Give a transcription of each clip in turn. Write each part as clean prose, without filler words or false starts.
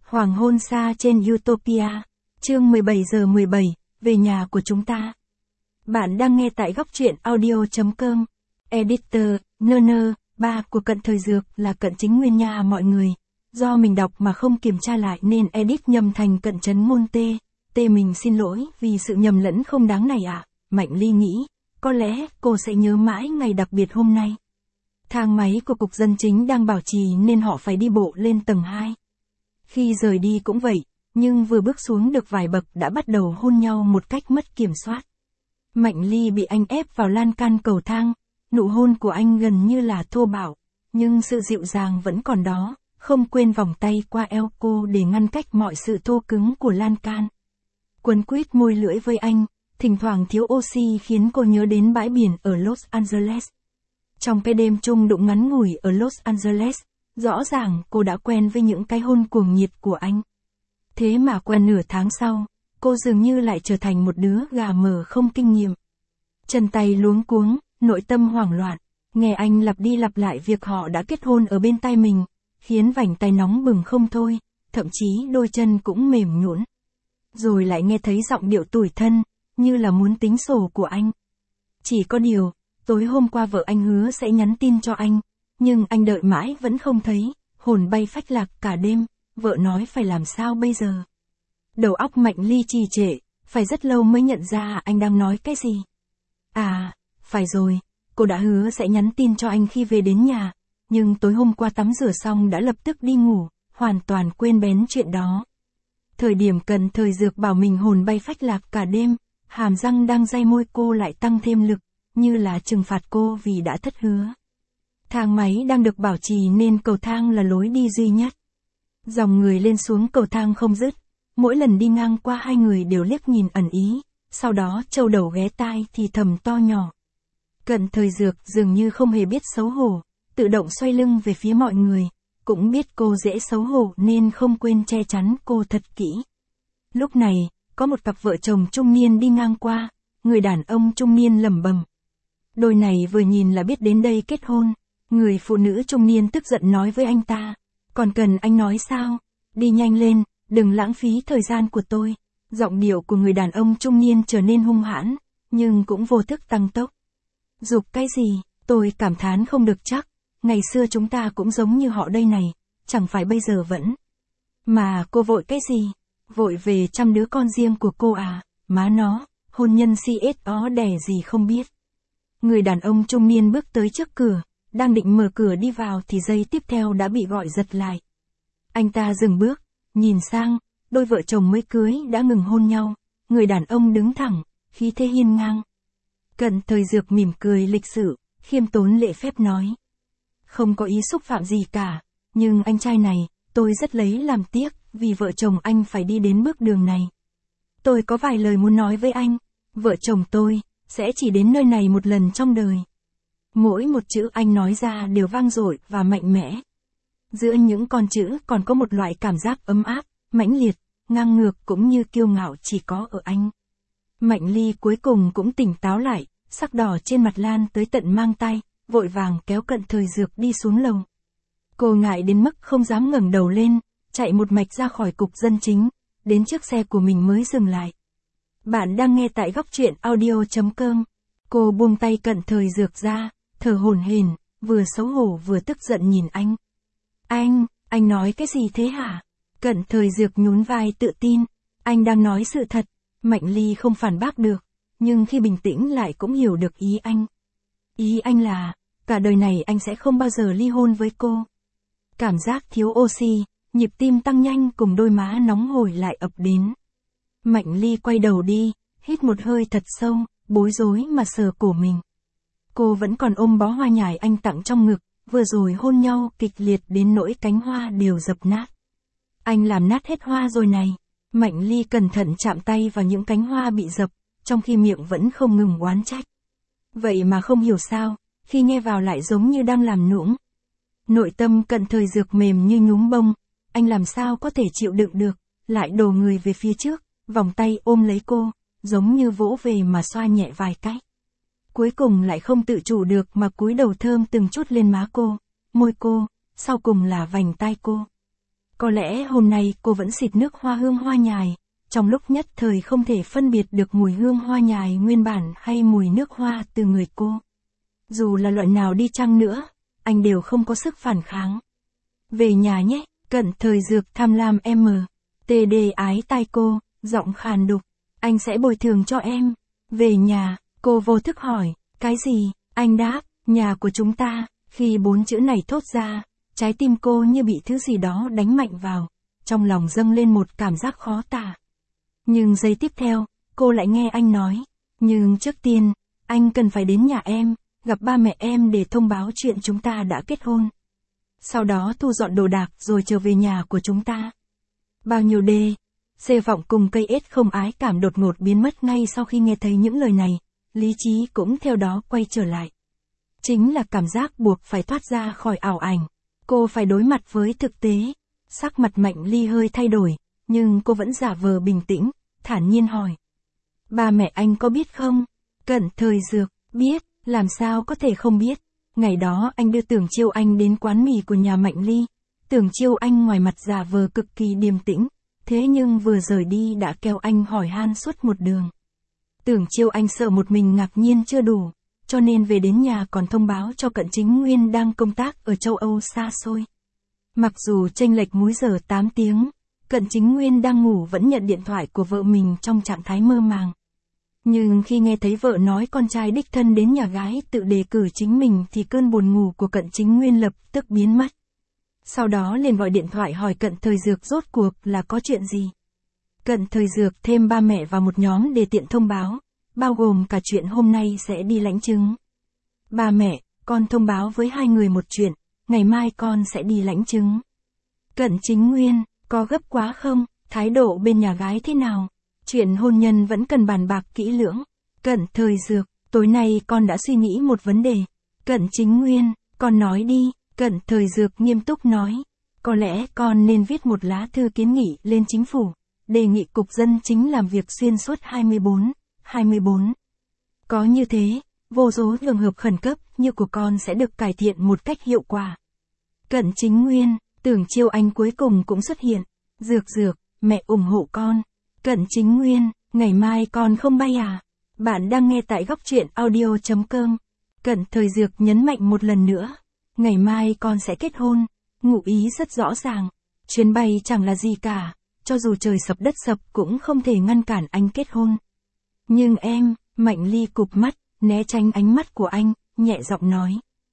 Hoàng hôn xa trên Utopia. Chương 17 giờ 17, về nhà của chúng ta. Bạn đang nghe tại góc truyện audio.com. Editor, ba của Cận Thời Dược là Cận Chính Nguyên nha mọi người. Do mình đọc mà không kiểm tra lại nên edit nhầm thành Cận Trấn Ngôn T. Mình xin lỗi vì sự nhầm lẫn không đáng này ạ. Mạnh Ly nghĩ, có lẽ cô sẽ nhớ mãi ngày đặc biệt hôm nay. Thang máy của Cục Dân Chính đang bảo trì nên họ phải đi bộ lên tầng 2. Khi rời đi cũng vậy, nhưng vừa bước xuống được vài bậc đã bắt đầu hôn nhau một cách mất kiểm soát. Mạnh Ly bị anh ép vào lan can cầu thang, nụ hôn của anh gần như là thô bạo, nhưng sự dịu dàng vẫn còn đó, không quên vòng tay qua eo cô để ngăn cách mọi sự thô cứng của lan can. Quấn quýt môi lưỡi với anh, thỉnh thoảng thiếu oxy khiến cô nhớ đến bãi biển ở Los Angeles. Trong cái đêm chung đụng ngắn ngủi ở Los Angeles, rõ ràng cô đã quen với những cái hôn cuồng nhiệt của anh. Thế mà quen nửa tháng sau, cô dường như lại trở thành một đứa gà mờ không kinh nghiệm. Chân tay luống cuống, nội tâm hoảng loạn, nghe anh lặp đi lặp lại việc họ đã kết hôn ở bên tai mình, khiến vành tay nóng bừng không thôi, thậm chí đôi chân cũng mềm nhũn. Rồi lại nghe thấy giọng điệu tủi thân, như là muốn tính sổ của anh. Chỉ có điều, tối hôm qua vợ anh hứa sẽ nhắn tin cho anh, nhưng anh đợi mãi vẫn không thấy, hồn bay phách lạc cả đêm, vợ nói phải làm sao bây giờ. Đầu óc Mạnh Ly trì trệ, phải rất lâu mới nhận ra anh đang nói cái gì. À, phải rồi, cô đã hứa sẽ nhắn tin cho anh khi về đến nhà, nhưng tối hôm qua tắm rửa xong đã lập tức đi ngủ, hoàn toàn quên bén chuyện đó. Thời điểm Cận Thời Dược bảo mình hồn bay phách lạc cả đêm, hàm răng đang day môi cô lại tăng thêm lực, như là trừng phạt cô vì đã thất hứa. Thang máy đang được bảo trì nên cầu thang là lối đi duy nhất. Dòng người lên xuống cầu thang không dứt, mỗi lần đi ngang qua hai người đều liếc nhìn ẩn ý, sau đó châu đầu ghé tai thì thầm to nhỏ. Cận Thời Dược dường như không hề biết xấu hổ, tự động xoay lưng về phía mọi người, cũng biết cô dễ xấu hổ nên không quên che chắn cô thật kỹ. Lúc này, có một cặp vợ chồng trung niên đi ngang qua, người đàn ông trung niên lẩm bẩm. Đôi này vừa nhìn là biết đến đây kết hôn. Người phụ nữ trung niên tức giận nói với anh ta, còn cần anh nói sao, đi nhanh lên, đừng lãng phí thời gian của tôi. Giọng điệu của người đàn ông trung niên trở nên hung hãn, nhưng cũng vô thức tăng tốc. Giục cái gì, tôi cảm thán không được chắc, ngày xưa chúng ta cũng giống như họ đây này, chẳng phải bây giờ vẫn. Mà cô vội cái gì, vội về chăm đứa con riêng của cô à, má nó, hôn nhân CSO đẻ gì không biết. Người đàn ông trung niên bước tới trước cửa, đang định mở cửa đi vào thì giây tiếp theo đã bị gọi giật lại. Anh ta dừng bước, nhìn sang, đôi vợ chồng mới cưới đã ngừng hôn nhau, người đàn ông đứng thẳng, khí thế hiên ngang. Cận Thời Dược mỉm cười lịch sự, khiêm tốn lễ phép nói. Không có ý xúc phạm gì cả, nhưng anh trai này, tôi rất lấy làm tiếc, vì vợ chồng anh phải đi đến bước đường này. Tôi có vài lời muốn nói với anh, vợ chồng tôi, sẽ chỉ đến nơi này một lần trong đời. Mỗi một chữ anh nói ra đều vang dội và mạnh mẽ. Giữa những con chữ còn có một loại cảm giác ấm áp, mãnh liệt, ngang ngược cũng như kiêu ngạo chỉ có ở anh. Mạnh Ly cuối cùng cũng tỉnh táo lại, sắc đỏ trên mặt lan tới tận mang tay, vội vàng kéo Cận Thời Dược đi xuống lầu. Cô ngại đến mức không dám ngẩng đầu lên, chạy một mạch ra khỏi Cục Dân Chính, đến chiếc xe của mình mới dừng lại. Bạn đang nghe tại góc truyện audio.com. Cô buông tay Cận Thời Dược ra, thở hổn hển, vừa xấu hổ vừa tức giận nhìn anh. Anh nói cái gì thế hả? Cận Thời Dược nhún vai tự tin, anh đang nói sự thật. Mạnh Ly không phản bác được, nhưng khi bình tĩnh lại cũng hiểu được ý anh. Ý anh là, cả đời này anh sẽ không bao giờ ly hôn với cô. Cảm giác thiếu oxy, nhịp tim tăng nhanh cùng đôi má nóng hổi lại ập đến. Mạnh Ly quay đầu đi, hít một hơi thật sâu, bối rối mà sờ cổ mình. Cô vẫn còn ôm bó hoa nhài anh tặng trong ngực, vừa rồi hôn nhau kịch liệt đến nỗi cánh hoa đều dập nát. Anh làm nát hết hoa rồi này. Mạnh Ly cẩn thận chạm tay vào những cánh hoa bị dập, trong khi miệng vẫn không ngừng oán trách. Vậy mà không hiểu sao, khi nghe vào lại giống như đang làm nũng. Nội tâm Cận Thời Dược mềm như nhúm bông, anh làm sao có thể chịu đựng được, lại đổ người về phía trước, vòng tay ôm lấy cô, giống như vỗ về mà xoa nhẹ vài cái. Cuối cùng lại không tự chủ được mà cúi đầu thơm từng chút lên má cô, môi cô, sau cùng là vành tai cô. Có lẽ hôm nay cô vẫn xịt nước hoa hương hoa nhài, trong lúc nhất thời không thể phân biệt được mùi hương hoa nhài nguyên bản hay mùi nước hoa từ người cô. Dù là loại nào đi chăng nữa, anh đều không có sức phản kháng. Về nhà nhé, Cận Thời Dược tham lam TD ái tai cô, giọng khàn đục. Anh sẽ bồi thường cho em. Về nhà, cô vô thức hỏi, cái gì? Anh đáp, nhà của chúng ta. Khi 4 chữ này thốt ra, trái tim cô như bị thứ gì đó đánh mạnh vào, trong lòng dâng lên một cảm giác khó tả. Nhưng giây tiếp theo, cô lại nghe anh nói, nhưng trước tiên, anh cần phải đến nhà em, gặp ba mẹ em để thông báo chuyện chúng ta đã kết hôn. Sau đó thu dọn đồ đạc rồi trở về nhà của chúng ta. Bao nhiêu C vọng cùng cây ết không ái cảm đột ngột biến mất ngay sau khi nghe thấy những lời này, lý trí cũng theo đó quay trở lại. Chính là cảm giác buộc phải thoát ra khỏi ảo ảnh. Cô phải đối mặt với thực tế. Sắc mặt Mạnh Ly hơi thay đổi, nhưng cô vẫn giả vờ bình tĩnh, thản nhiên hỏi. Ba mẹ anh có biết không? Cận Thời Dược, biết, làm sao có thể không biết. Ngày đó anh đưa Tưởng Chiêu Anh đến quán mì của nhà Mạnh Ly. Tưởng Chiêu Anh ngoài mặt giả vờ cực kỳ điềm tĩnh, thế nhưng vừa rời đi đã kêu anh hỏi han suốt một đường. Tưởng Chiêu Anh sợ một mình ngạc nhiên chưa đủ, cho nên về đến nhà còn thông báo cho Cận Chính Nguyên đang công tác ở châu Âu xa xôi. Mặc dù chênh lệch múi giờ 8 tiếng, Cận Chính Nguyên đang ngủ vẫn nhận điện thoại của vợ mình trong trạng thái mơ màng. Nhưng khi nghe thấy vợ nói con trai đích thân đến nhà gái tự đề cử chính mình thì cơn buồn ngủ của Cận Chính Nguyên lập tức biến mất. Sau đó liền gọi điện thoại hỏi Cận Thời Dược rốt cuộc là có chuyện gì. Cận Thời Dược thêm ba mẹ vào một nhóm để tiện thông báo, bao gồm cả chuyện hôm nay sẽ đi lãnh chứng. Ba mẹ, con thông báo với hai người một chuyện, ngày mai con sẽ đi lãnh chứng. Cận Chính Nguyên, có gấp quá không? Thái độ bên nhà gái thế nào? Chuyện hôn nhân vẫn cần bàn bạc kỹ lưỡng. Cận Thời Dược, tối nay con đã suy nghĩ một vấn đề. Cận Chính Nguyên, con nói đi. Cận Thời Dược nghiêm túc nói. Có lẽ con nên viết một lá thư kiến nghị lên chính phủ, đề nghị cục dân chính làm việc xuyên suốt 24. Có như thế, vô số trường hợp khẩn cấp như của con sẽ được cải thiện một cách hiệu quả. Cận Chính Nguyên, Tưởng Chiêu Anh cuối cùng cũng xuất hiện. Dược, mẹ ủng hộ con. Cận Chính Nguyên, ngày mai con không bay à? Bạn đang nghe tại góc truyện audio.com. Cận Thời Dược nhấn mạnh một lần nữa. Ngày mai con sẽ kết hôn. Ngụ ý rất rõ ràng. Chuyến bay chẳng là gì cả. Cho dù trời sập đất sập cũng không thể ngăn cản anh kết hôn. Nhưng em, Mạnh Ly cụp mắt, né tránh ánh mắt của anh, nhẹ giọng nói.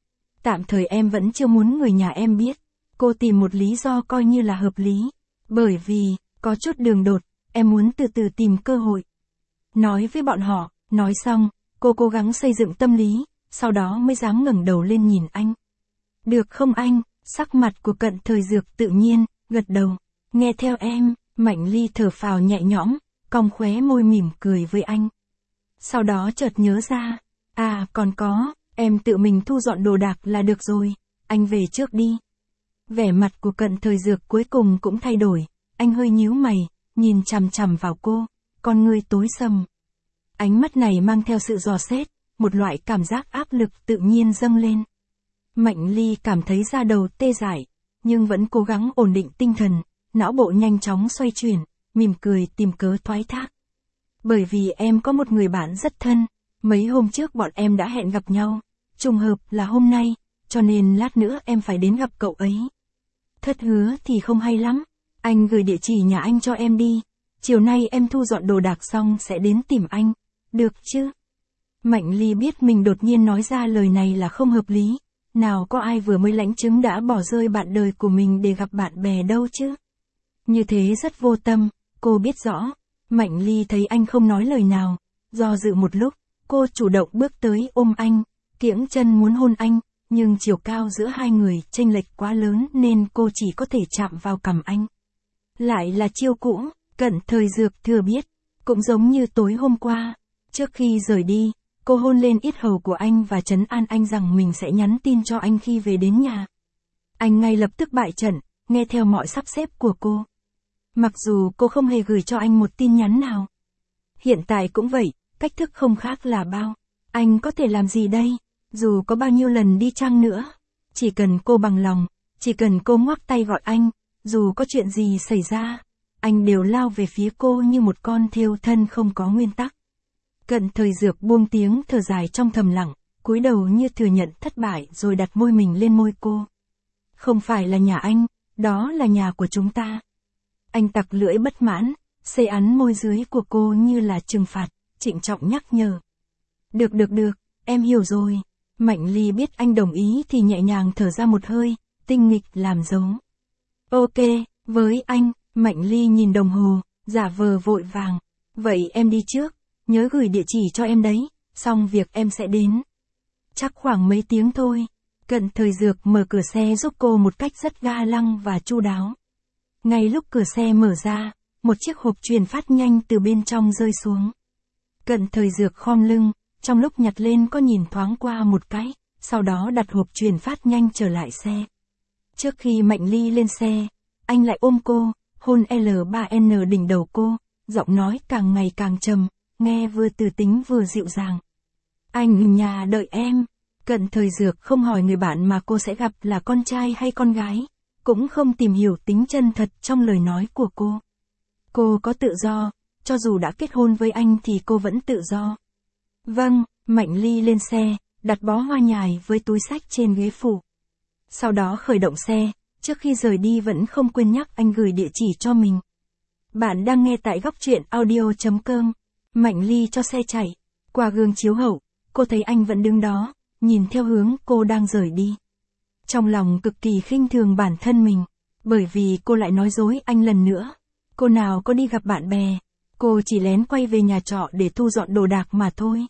Tạm thời em vẫn chưa muốn người nhà em biết. Cô tìm một lý do coi như là hợp lý. Bởi vì, có chút đường đột, em muốn từ từ tìm cơ hội. Nói với bọn họ, nói xong, cô cố gắng xây dựng tâm lý, sau đó mới dám ngẩng đầu lên nhìn anh. Được không anh? Sắc mặt của Cận Thời Dược tự nhiên, gật đầu. Nghe theo em, Mạnh Ly thở phào nhẹ nhõm, cong khóe môi mỉm cười với anh. Sau đó chợt nhớ ra, còn có, em tự mình thu dọn đồ đạc là được rồi, anh về trước đi. Vẻ mặt của Cận Thời Dược cuối cùng cũng thay đổi, anh hơi nhíu mày, nhìn chằm chằm vào cô, con ngươi tối sầm. Ánh mắt này mang theo sự dò xét, một loại cảm giác áp lực tự nhiên dâng lên. Mạnh Ly cảm thấy da đầu tê dại, nhưng vẫn cố gắng ổn định tinh thần, não bộ nhanh chóng xoay chuyển, mỉm cười tìm cớ thoái thác. Bởi vì em có một người bạn rất thân, mấy hôm trước bọn em đã hẹn gặp nhau, trùng hợp là hôm nay, cho nên lát nữa em phải đến gặp cậu ấy. Thất hứa thì không hay lắm, anh gửi địa chỉ nhà anh cho em đi, chiều nay em thu dọn đồ đạc xong sẽ đến tìm anh, được chứ? Mạnh Ly biết mình đột nhiên nói ra lời này là không hợp lý, nào có ai vừa mới lãnh chứng đã bỏ rơi bạn đời của mình để gặp bạn bè đâu chứ? Như thế rất vô tâm, cô biết rõ. Mạnh Ly thấy anh không nói lời nào, do dự một lúc, cô chủ động bước tới ôm anh, kiễng chân muốn hôn anh, nhưng chiều cao giữa hai người chênh lệch quá lớn nên cô chỉ có thể chạm vào cằm anh. Lại là chiêu cũ, Cận Thời Dược thừa biết, cũng giống như tối hôm qua, trước khi rời đi, cô hôn lên yết hầu của anh và trấn an anh rằng mình sẽ nhắn tin cho anh khi về đến nhà. Anh ngay lập tức bại trận, nghe theo mọi sắp xếp của cô. Mặc dù cô không hề gửi cho anh một tin nhắn nào. Hiện tại cũng vậy, cách thức không khác là bao. Anh có thể làm gì đây? Dù có bao nhiêu lần đi chăng nữa. Chỉ cần cô bằng lòng, chỉ cần cô ngoắc tay gọi anh, dù có chuyện gì xảy ra, anh đều lao về phía cô như một con thêu thân không có nguyên tắc. Cận Thời Dược buông tiếng thở dài trong thầm lặng, cúi đầu như thừa nhận thất bại rồi đặt môi mình lên môi cô. Không phải là nhà anh, đó là nhà của chúng ta. Anh tặc lưỡi bất mãn, xê ắn môi dưới của cô như là trừng phạt, trịnh trọng nhắc nhở. Được, em hiểu rồi. Mạnh Ly biết anh đồng ý thì nhẹ nhàng thở ra một hơi, tinh nghịch làm dấu. Ok, với anh, Mạnh Ly nhìn đồng hồ, giả vờ vội vàng. Vậy em đi trước, nhớ gửi địa chỉ cho em đấy, xong việc em sẽ đến. Chắc khoảng mấy tiếng thôi. Cận Thời Dược mở cửa xe giúp cô một cách rất ga lăng và chu đáo. Ngay lúc cửa xe mở ra, một chiếc hộp truyền phát nhanh từ bên trong rơi xuống. Cận Thời Dược khom lưng, trong lúc nhặt lên có nhìn thoáng qua một cái, sau đó đặt hộp truyền phát nhanh trở lại xe. Trước khi Mạnh Ly lên xe, anh lại ôm cô, hôn L3N đỉnh đầu cô, giọng nói càng ngày càng trầm, nghe vừa từ tính vừa dịu dàng. Anh nhà đợi em. Cận Thời Dược không hỏi người bạn mà cô sẽ gặp là con trai hay con gái, cũng không tìm hiểu tính chân thật trong lời nói của cô. Cô có tự do, cho dù đã kết hôn với anh thì cô vẫn tự do. Vâng, Mạnh Ly lên xe, đặt bó hoa nhài với túi xách trên ghế phụ. Sau đó khởi động xe, trước khi rời đi vẫn không quên nhắc anh gửi địa chỉ cho mình. Bạn đang nghe tại góc truyện audio.com. Mạnh Ly cho xe chạy. Qua gương chiếu hậu, cô thấy anh vẫn đứng đó, nhìn theo hướng cô đang rời đi. Trong lòng cực kỳ khinh thường bản thân mình, bởi vì cô lại nói dối anh lần nữa. Cô nào có đi gặp bạn bè, cô chỉ lén quay về nhà trọ để thu dọn đồ đạc mà thôi.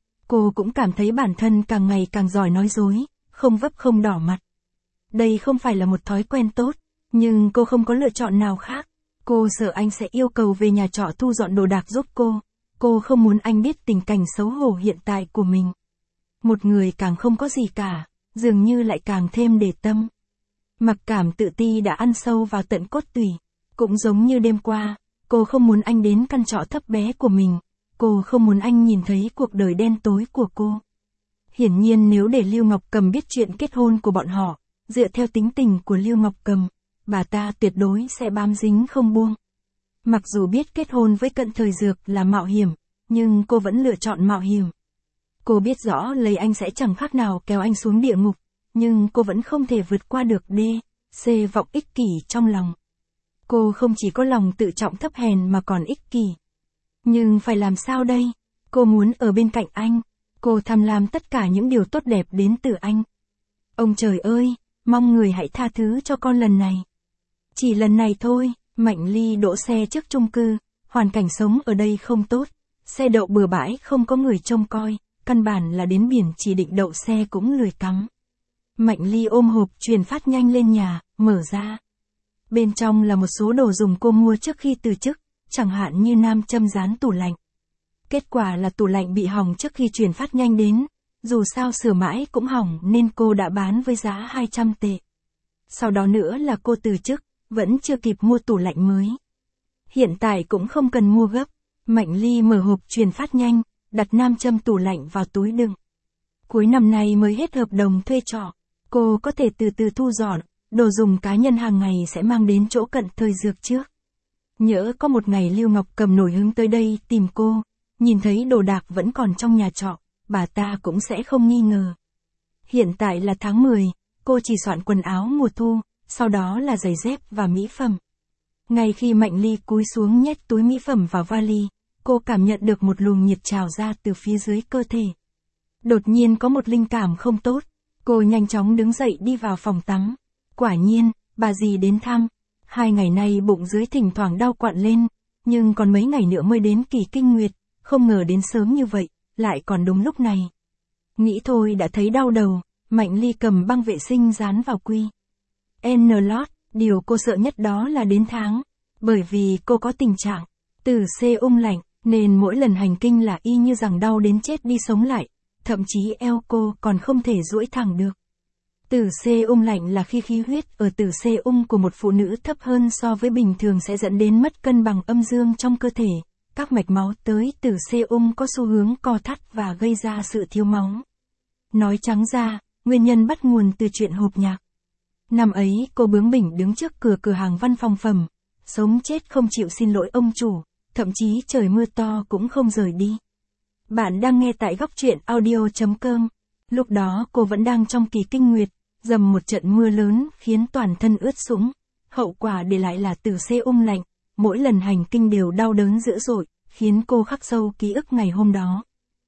Cô cũng cảm thấy bản thân càng ngày càng giỏi nói dối, không vấp không đỏ mặt. Đây không phải là một thói quen tốt, nhưng cô không có lựa chọn nào khác. Cô sợ anh sẽ yêu cầu về nhà trọ thu dọn đồ đạc giúp cô. Cô không muốn anh biết tình cảnh xấu hổ hiện tại của mình. Một người càng không có gì cả, dường như lại càng thêm để tâm. Mặc cảm tự ti đã ăn sâu vào tận cốt tủy. Cũng giống như đêm qua, cô không muốn anh đến căn trọ thấp bé của mình. Cô không muốn anh nhìn thấy cuộc đời đen tối của cô. Hiển nhiên nếu để Lưu Ngọc Cầm biết chuyện kết hôn của bọn họ, dựa theo tính tình của Lưu Ngọc Cầm, bà ta tuyệt đối sẽ bám dính không buông. Mặc dù biết kết hôn với Cận Thời Dược là mạo hiểm, nhưng cô vẫn lựa chọn mạo hiểm. Cô biết rõ lấy anh sẽ chẳng khác nào kéo anh xuống địa ngục, nhưng cô vẫn không thể vượt qua được C vọng ích kỷ trong lòng. Cô không chỉ có lòng tự trọng thấp hèn mà còn ích kỷ. Nhưng phải làm sao đây? Cô muốn ở bên cạnh anh. Cô tham lam tất cả những điều tốt đẹp đến từ anh. Ông trời ơi, mong người hãy tha thứ cho con lần này. Chỉ lần này thôi. Mạnh Ly đỗ xe trước chung cư. Hoàn cảnh sống ở đây không tốt. Xe đậu bừa bãi không có người trông coi. Căn bản là đến biển chỉ định đậu xe cũng lười cắm. Mạnh Ly ôm hộp truyền phát nhanh lên nhà, mở ra. Bên trong là một số đồ dùng cô mua trước khi từ chức, chẳng hạn như nam châm dán tủ lạnh. Kết quả là tủ lạnh bị hỏng trước khi truyền phát nhanh đến, dù sao sửa mãi cũng hỏng nên cô đã bán với giá 200 tệ. Sau đó nữa là cô từ chức, vẫn chưa kịp mua tủ lạnh mới. Hiện tại cũng không cần mua gấp, Mạnh Ly mở hộp truyền phát nhanh, đặt nam châm tủ lạnh vào túi đựng. Cuối năm nay mới hết hợp đồng thuê trọ, cô có thể từ từ thu dọn, đồ dùng cá nhân hàng ngày sẽ mang đến chỗ Cận Thời Dược trước. Nhỡ có một ngày Lưu Ngọc Cầm nổi hứng tới đây tìm cô, nhìn thấy đồ đạc vẫn còn trong nhà trọ, bà ta cũng sẽ không nghi ngờ. Hiện tại là tháng 10, cô chỉ soạn quần áo mùa thu, sau đó là giày dép và mỹ phẩm. Ngay khi Mạnh Ly cúi xuống nhét túi mỹ phẩm vào vali, cô cảm nhận được một luồng nhiệt trào ra từ phía dưới cơ thể. Đột nhiên có một linh cảm không tốt, cô nhanh chóng đứng dậy đi vào phòng tắm. Quả nhiên, bà dì đến thăm. 2 ngày nay bụng dưới thỉnh thoảng đau quặn lên, nhưng còn mấy ngày nữa mới đến kỳ kinh nguyệt, không ngờ đến sớm như vậy, lại còn đúng lúc này. Nghĩ thôi đã thấy đau đầu, Mạnh Ly cầm băng vệ sinh dán vào quy. N-Lot, điều cô sợ nhất đó là đến tháng, bởi vì cô có tình trạng tử C lạnh, nên mỗi lần hành kinh là y như rằng đau đến chết đi sống lại, thậm chí eo cô còn không thể duỗi thẳng được. Tử C lạnh là khi khí huyết ở tử C của một phụ nữ thấp hơn so với bình thường sẽ dẫn đến mất cân bằng âm dương trong cơ thể. Các mạch máu tới tử C có xu hướng co thắt và gây ra sự thiếu máu. Nói trắng ra, nguyên nhân bắt nguồn từ chuyện hộp nhạc. Năm ấy cô bướng bỉnh đứng trước cửa cửa hàng văn phòng phẩm, sống chết không chịu xin lỗi ông chủ, thậm chí trời mưa to cũng không rời đi. Bạn đang nghe tại góc truyện audio.com. Lúc đó cô vẫn đang trong kỳ kinh nguyệt, dầm một trận mưa lớn khiến toàn thân ướt sũng. Hậu quả để lại là tử xê lạnh, mỗi lần hành kinh đều đau đớn dữ dội, khiến cô khắc sâu ký ức ngày hôm đó.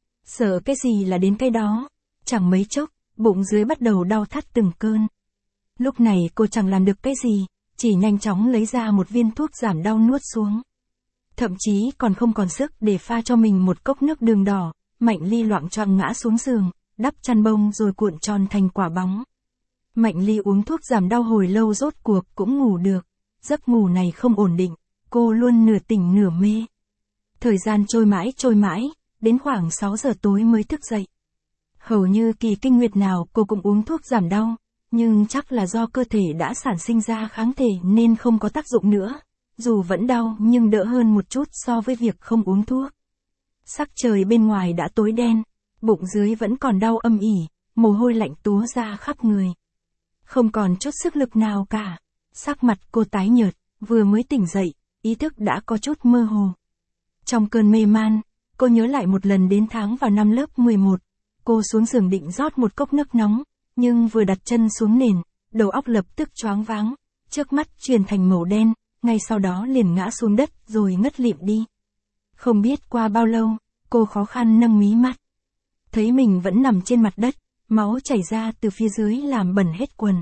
Sợ cái gì là đến cái đó, chẳng mấy chốc, bụng dưới bắt đầu đau thắt từng cơn. Lúc này cô chẳng làm được cái gì, chỉ nhanh chóng lấy ra một viên thuốc giảm đau nuốt xuống. Thậm chí còn không còn sức để pha cho mình một cốc nước đường đỏ, Mạnh Ly loạng choạng ngã xuống giường, đắp chăn bông rồi cuộn tròn thành quả bóng. Mạnh Ly uống thuốc giảm đau hồi lâu rốt cuộc cũng ngủ được, giấc ngủ này không ổn định, cô luôn nửa tỉnh nửa mê. Thời gian trôi mãi, đến khoảng 6 giờ tối mới thức dậy. Hầu như kỳ kinh nguyệt nào cô cũng uống thuốc giảm đau, nhưng chắc là do cơ thể đã sản sinh ra kháng thể nên không có tác dụng nữa. Dù vẫn đau nhưng đỡ hơn một chút so với việc không uống thuốc. Sắc trời bên ngoài đã tối đen, bụng dưới vẫn còn đau âm ỉ, mồ hôi lạnh túa ra khắp người. Không còn chút sức lực nào cả, sắc mặt cô tái nhợt, vừa mới tỉnh dậy, ý thức đã có chút mơ hồ. Trong cơn mê man, cô nhớ lại một lần đến tháng vào năm lớp 11, cô xuống giường định rót một cốc nước nóng, nhưng vừa đặt chân xuống nền, đầu óc lập tức choáng váng, trước mắt chuyển thành màu đen. Ngay sau đó liền ngã xuống đất rồi ngất lịm đi. Không biết qua bao lâu, cô khó khăn nâng mí mắt. Thấy mình vẫn nằm trên mặt đất, máu chảy ra từ phía dưới làm bẩn hết quần.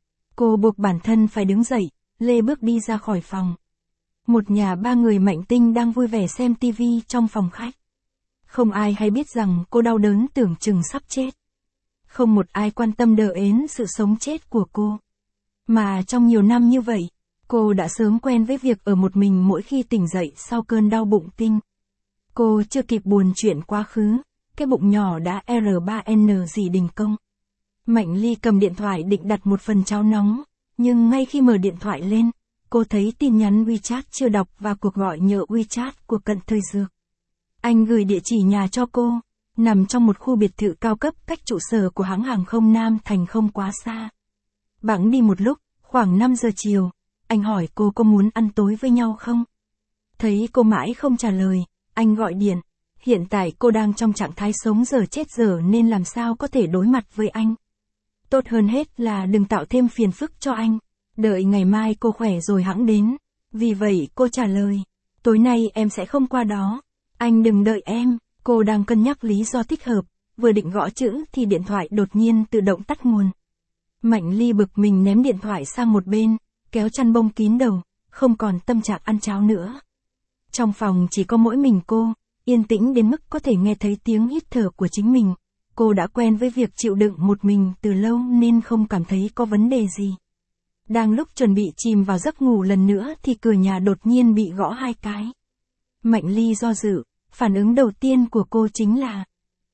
Cô buộc bản thân phải đứng dậy, lê bước đi ra khỏi phòng. Một nhà ba người Mạnh Tinh đang vui vẻ xem tivi trong phòng khách. Không ai hay biết rằng cô đau đớn tưởng chừng sắp chết. Không một ai quan tâm đờ ến sự sống chết của cô. Mà trong nhiều năm như vậy, cô đã sớm quen với việc ở một mình mỗi khi tỉnh dậy sau cơn đau bụng kinh. Cô chưa kịp buồn chuyện quá khứ, cái bụng nhỏ đã R3N gì đình công. Mạnh Ly cầm điện thoại định đặt một phần cháo nóng, nhưng ngay khi mở điện thoại lên, cô thấy tin nhắn WeChat chưa đọc và cuộc gọi nhờ WeChat của Cận Thời Dược. Anh gửi địa chỉ nhà cho cô, nằm trong một khu biệt thự cao cấp cách trụ sở của hãng hàng không Nam Thành không quá xa. Bẵng đi một lúc, khoảng 5 giờ chiều. Anh hỏi cô có muốn ăn tối với nhau không? Thấy cô mãi không trả lời, anh gọi điện. Hiện tại cô đang trong trạng thái sống dở chết dở nên làm sao có thể đối mặt với anh. Tốt hơn hết là đừng tạo thêm phiền phức cho anh. Đợi ngày mai cô khỏe rồi hẵng đến. Vì vậy cô trả lời. Tối nay em sẽ không qua đó. Anh đừng đợi em. Cô đang cân nhắc lý do thích hợp. Vừa định gõ chữ thì điện thoại đột nhiên tự động tắt nguồn. Mạnh Ly bực mình ném điện thoại sang một bên. Kéo chăn bông kín đầu, không còn tâm trạng ăn cháo nữa. Trong phòng chỉ có mỗi mình cô, yên tĩnh đến mức có thể nghe thấy tiếng hít thở của chính mình. Cô đã quen với việc chịu đựng một mình từ lâu nên không cảm thấy có vấn đề gì. Đang lúc chuẩn bị chìm vào giấc ngủ lần nữa thì cửa nhà đột nhiên bị gõ 2 cái. Mạnh Ly do dự, phản ứng đầu tiên của cô chính là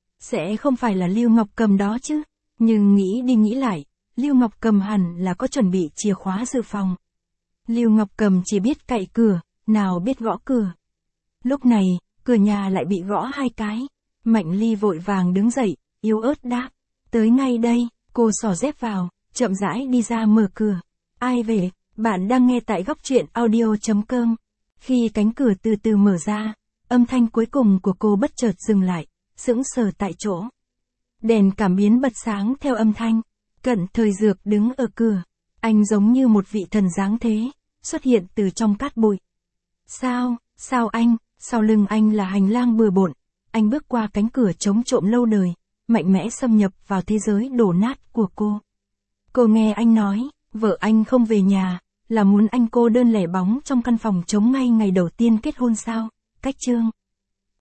sẽ không phải là Lưu Ngọc Cầm đó chứ, nhưng nghĩ đi nghĩ lại. Lưu Ngọc Cầm hẳn là có chuẩn bị chìa khóa dự phòng. Lưu Ngọc Cầm chỉ biết cậy cửa, nào biết gõ cửa. Lúc này, cửa nhà lại bị gõ 2 cái. Mạnh Ly vội vàng đứng dậy, yếu ớt đáp. Tới ngay đây, cô xỏ dép vào, chậm rãi đi ra mở cửa. Ai về? Bạn đang nghe tại góc truyện audio.com. Khi cánh cửa từ từ mở ra, âm thanh cuối cùng của cô bất chợt dừng lại, sững sờ tại chỗ. Đèn cảm biến bật sáng theo âm thanh. Cận Thời Dược đứng ở cửa. Anh giống như một vị thần dáng thế, xuất hiện từ trong cát bụi. Sao anh? Sau lưng anh là hành lang bừa bộn. Anh bước qua cánh cửa chống trộm lâu đời, mạnh mẽ xâm nhập vào thế giới đổ nát của cô. Cô nghe anh nói, vợ anh không về nhà, là muốn anh cô đơn lẻ bóng trong căn phòng trống ngay ngày đầu tiên kết hôn sao? Cách chương